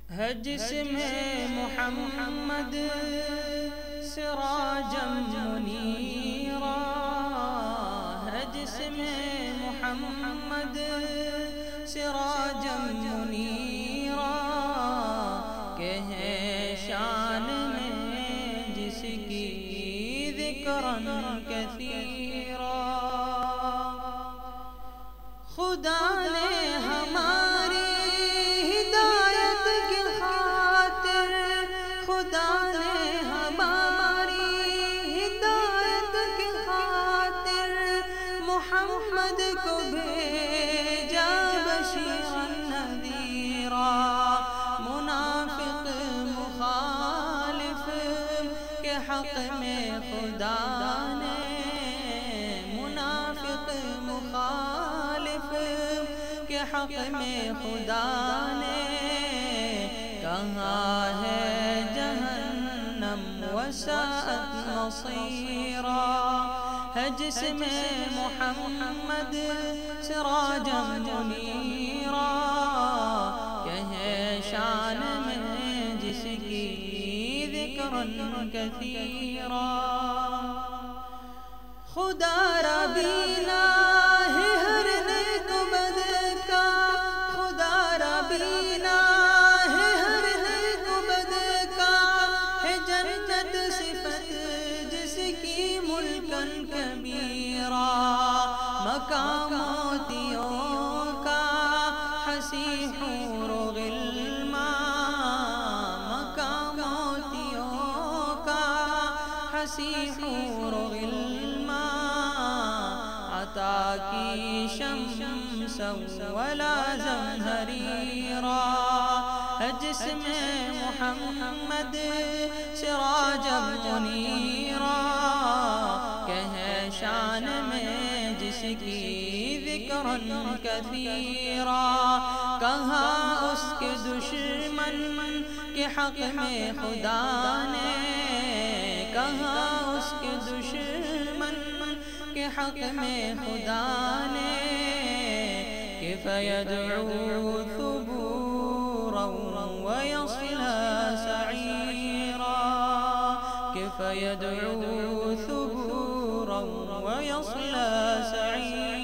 ہے جسم محمد سراجا منیرا، ہے جسم محمد سراجا منیرا، کہ ہے شان میں جس کی ذکرن کثیرا۔ خدا نے ہماری ہدایت کی خاطر، خدا نے ہماری ہدایت کی خاطر محمد کو بھیجا بشیرا نذیرا۔ منافق مخالف کے حق میں خدا نے، منافق مخالف کے حق میں خدا نے کہا ہے جہنم وساءت مصیرا۔ ہے جسم محمد سراجا منیرا، کہ ہے شان میں جس کی ذکرن کثیرا۔ خدا را بینا ہے ہر نیک بد کا، خدا را بینا ہے ہر نیک بد کا، ہے جنت صفت جس کی ملکن کبیرا۔ مقام موتیوں کا حسی حور و غلمان، مقام موتیوں کا حسی حور و غلمان، عطا کی شمس ولا زمہریرا۔ ہے جسم محمد سراجا منیرا، کہ ہے شان میں جس کی ذکرن کثیرا۔ کہا اس کے دشمن کے حق میں خدا نے، کہا اس کے دشمن کے حق میں خدا نے کہ فَيَدْعُو ثُبُورًا وَيَصْلَىٰ سَعِيرًا، کہ فَيَدْعُو ثُبُورًا وَيَصْلَىٰ سَعِيرًا۔